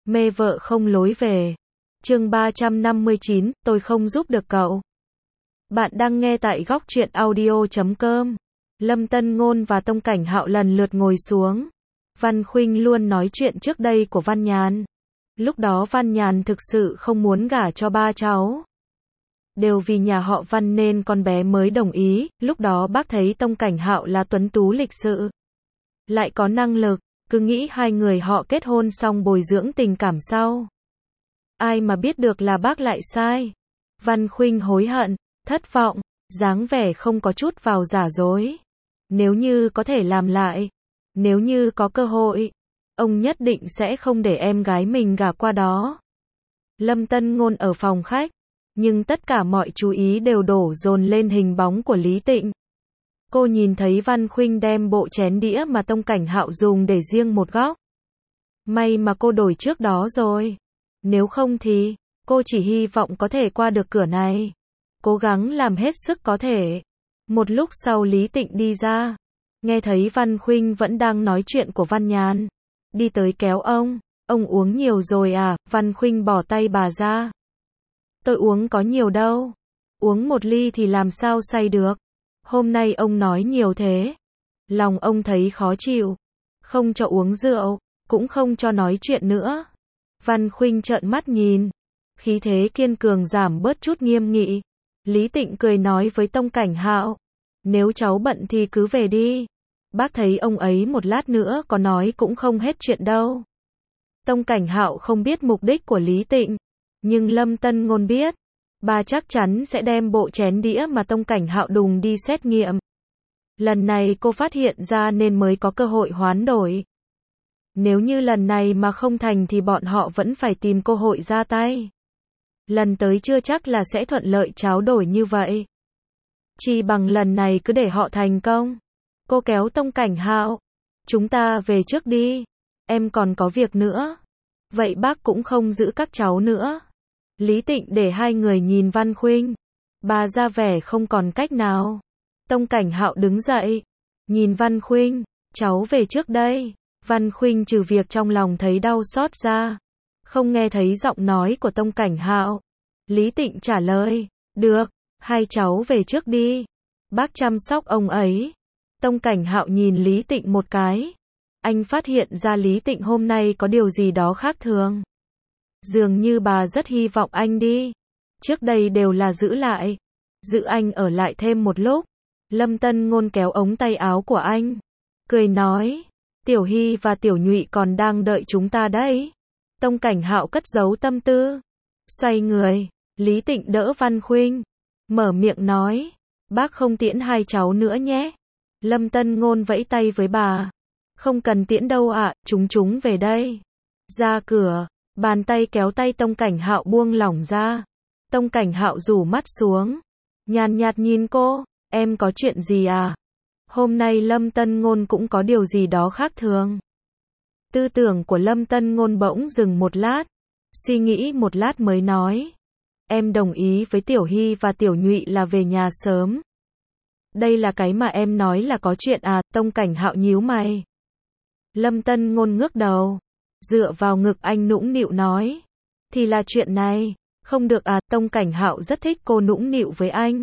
Mê vợ không lối về. Chương 359, tôi không giúp được cậu. Bạn đang nghe tại góc truyện audio.com. Lâm Tân Ngôn và Tông Cảnh Hạo lần lượt ngồi xuống. Văn Khuynh luôn nói chuyện trước đây của Văn Nhàn. Lúc đó Văn Nhàn thực sự không muốn gả cho ba cháu. Đều vì nhà họ Văn nên con bé mới đồng ý. Lúc đó bác thấy Tông Cảnh Hạo là tuấn tú lịch sự, lại có năng lực, cứ nghĩ hai người họ kết hôn xong bồi dưỡng tình cảm sau. Ai mà biết được là bác lại sai. Văn Khuynh hối hận, thất vọng, dáng vẻ không có chút vào giả dối. Nếu như có thể làm lại, nếu như có cơ hội, ông nhất định sẽ không để em gái mình gả qua đó. Lâm Tân Ngôn ở phòng khách, nhưng tất cả mọi chú ý đều đổ dồn lên hình bóng của Lý Tịnh. Cô nhìn thấy Văn Khuynh đem bộ chén đĩa mà Tông Cảnh Hạo dùng để riêng một góc. May mà cô đổi trước đó rồi. Nếu không thì, cô chỉ hy vọng có thể qua được cửa này. Cố gắng làm hết sức có thể. Một lúc sau Lý Tịnh đi ra. Nghe thấy Văn Khuynh vẫn đang nói chuyện của Văn Nhàn. Đi tới kéo ông. Ông uống nhiều rồi à? Văn Khuynh bỏ tay bà ra. Tôi uống có nhiều đâu. Uống một ly thì làm sao say được. Hôm nay ông nói nhiều thế. Lòng ông thấy khó chịu. Không cho uống rượu, cũng không cho nói chuyện nữa. Văn Khuynh trợn mắt nhìn. Khí thế kiên cường giảm bớt chút nghiêm nghị. Lý Tịnh cười nói với Tông Cảnh Hạo. Nếu cháu bận thì cứ về đi. Bác thấy ông ấy một lát nữa có nói cũng không hết chuyện đâu. Tông Cảnh Hạo không biết mục đích của Lý Tịnh. Nhưng Lâm Tân Ngôn biết. Bà chắc chắn sẽ đem bộ chén đĩa mà Tông Cảnh Hạo đùng đi xét nghiệm. Lần này cô phát hiện ra nên mới có cơ hội hoán đổi. Nếu như lần này mà không thành thì bọn họ vẫn phải tìm cơ hội ra tay. Lần tới chưa chắc là sẽ thuận lợi tráo đổi như vậy. Chỉ bằng lần này cứ để họ thành công. Cô kéo Tông Cảnh Hạo. Chúng ta về trước đi. Em còn có việc nữa. Vậy bác cũng không giữ các cháu nữa. Lý Tịnh để hai người nhìn Văn Khuynh. Bà ra vẻ không còn cách nào. Tông Cảnh Hạo đứng dậy. Nhìn Văn Khuynh. Cháu về trước đây. Văn Khuynh trừ việc trong lòng thấy đau xót ra. Không nghe thấy giọng nói của Tông Cảnh Hạo. Lý Tịnh trả lời. Được, hai cháu về trước đi. Bác chăm sóc ông ấy. Tông Cảnh Hạo nhìn Lý Tịnh một cái. Anh phát hiện ra Lý Tịnh hôm nay có điều gì đó khác thường. Dường như bà rất hy vọng anh đi. Trước đây đều là giữ lại. Giữ anh ở lại thêm một lúc. Lâm Tân Ngôn kéo ống tay áo của anh. Cười nói. Tiểu Hy và Tiểu Nhụy còn đang đợi chúng ta đấy. Tông Cảnh Hạo cất giấu tâm tư. Xoay người. Lý Tịnh đỡ Văn Khuynh. Mở miệng nói. Bác không tiễn hai cháu nữa nhé. Lâm Tân Ngôn vẫy tay với bà. Không cần tiễn đâu ạ, chúng về đây. Ra cửa. Bàn tay kéo tay Tông Cảnh Hạo buông lỏng ra. Tông Cảnh Hạo rủ mắt xuống. Nhàn nhạt nhìn cô. Em có chuyện gì à? Hôm nay Lâm Tân Ngôn cũng có điều gì đó khác thường. Tư tưởng của Lâm Tân Ngôn bỗng dừng một lát. Suy nghĩ một lát mới nói. Em đồng ý với Tiểu Hy và Tiểu Nhụy là về nhà sớm. Đây là cái mà em nói là có chuyện à? Tông Cảnh Hạo nhíu mày. Lâm Tân Ngôn ngước đầu. Dựa vào ngực anh nũng nịu nói. Thì là chuyện này. Không được à? Tông Cảnh Hạo rất thích cô nũng nịu với anh.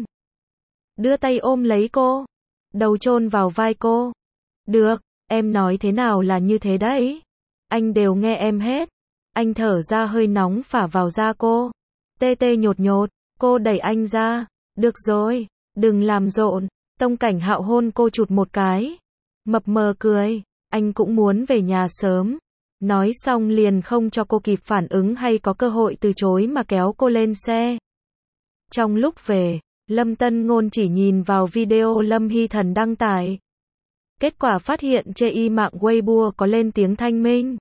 Đưa tay ôm lấy cô. Đầu chôn vào vai cô. Được, em nói thế nào là như thế đấy. Anh đều nghe em hết. Anh thở ra hơi nóng phả vào da cô. Tê tê nhột nhột. Cô đẩy anh ra. Được rồi, đừng làm rộn. Tông Cảnh Hạo hôn cô chụt một cái. Mập mờ cười. Anh cũng muốn về nhà sớm. Nói xong liền không cho cô kịp phản ứng hay có cơ hội từ chối mà kéo cô lên xe. Trong lúc về, Lâm Tân Ngôn chỉ nhìn vào video Lâm Hy Thần đăng tải. Kết quả phát hiện trên mạng Weibo có lên tiếng thanh minh.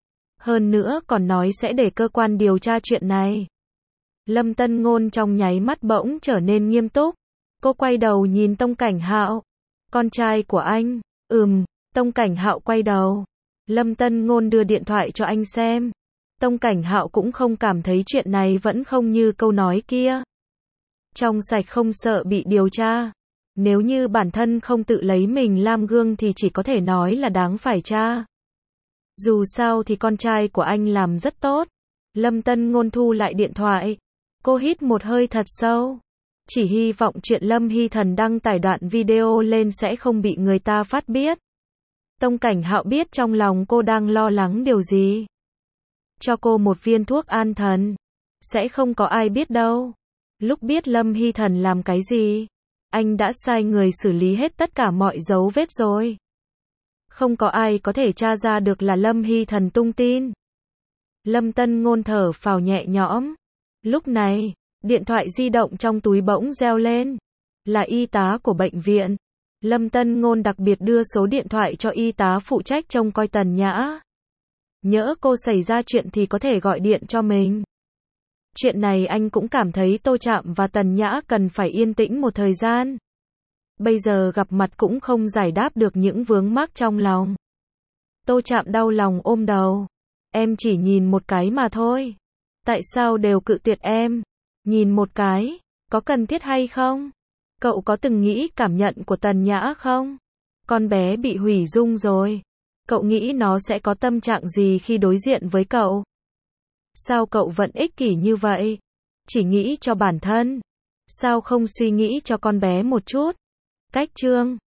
Hơn nữa còn nói sẽ để cơ quan điều tra chuyện này. Lâm Tân Ngôn trong nháy mắt bỗng trở nên nghiêm túc. Cô quay đầu nhìn Tông Cảnh Hạo. Con trai của anh. Tông Cảnh Hạo quay đầu. Lâm Tân Ngôn đưa điện thoại cho anh xem. Tông Cảnh Hạo cũng không cảm thấy chuyện này vẫn không như câu nói kia. Trong sạch không sợ bị điều tra. Nếu như bản thân không tự lấy mình làm gương thì chỉ có thể nói là đáng phải tra. Dù sao thì con trai của anh làm rất tốt. Lâm Tân Ngôn thu lại điện thoại. Cô hít một hơi thật sâu. Chỉ hy vọng chuyện Lâm Hy Thần đăng tải đoạn video lên sẽ không bị người ta phát biết. Tông Cảnh Hạo biết trong lòng cô đang lo lắng điều gì. Cho cô một viên thuốc an thần. Sẽ không có ai biết đâu. Lúc biết Lâm Hy Thần làm cái gì, anh đã sai người xử lý hết tất cả mọi dấu vết rồi. Không có ai có thể tra ra được là Lâm Hy Thần tung tin. Lâm Tân Ngôn thở phào nhẹ nhõm. Lúc này, điện thoại di động trong túi bỗng reo lên. Là y tá của bệnh viện. Lâm Tân Ngôn đặc biệt đưa số điện thoại cho y tá phụ trách trông coi Tần Nhã. Nhỡ cô xảy ra chuyện thì có thể gọi điện cho mình. Chuyện này anh cũng cảm thấy Tô Trạm và Tần Nhã cần phải yên tĩnh một thời gian. Bây giờ gặp mặt cũng không giải đáp được những vướng mắc trong lòng. Tô Trạm đau lòng ôm đầu. Em chỉ nhìn một cái mà thôi. Tại sao đều cự tuyệt em? Nhìn một cái, có cần thiết hay không? Cậu có từng nghĩ cảm nhận của Tần Nhã không? Con bé bị hủy dung rồi. Cậu nghĩ nó sẽ có tâm trạng gì khi đối diện với cậu? Sao cậu vẫn ích kỷ như vậy? Chỉ nghĩ cho bản thân. Sao không suy nghĩ cho con bé một chút? Cách chương